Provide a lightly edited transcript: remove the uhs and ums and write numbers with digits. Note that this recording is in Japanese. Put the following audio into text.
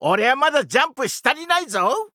俺はまだジャンプし足りないぞ。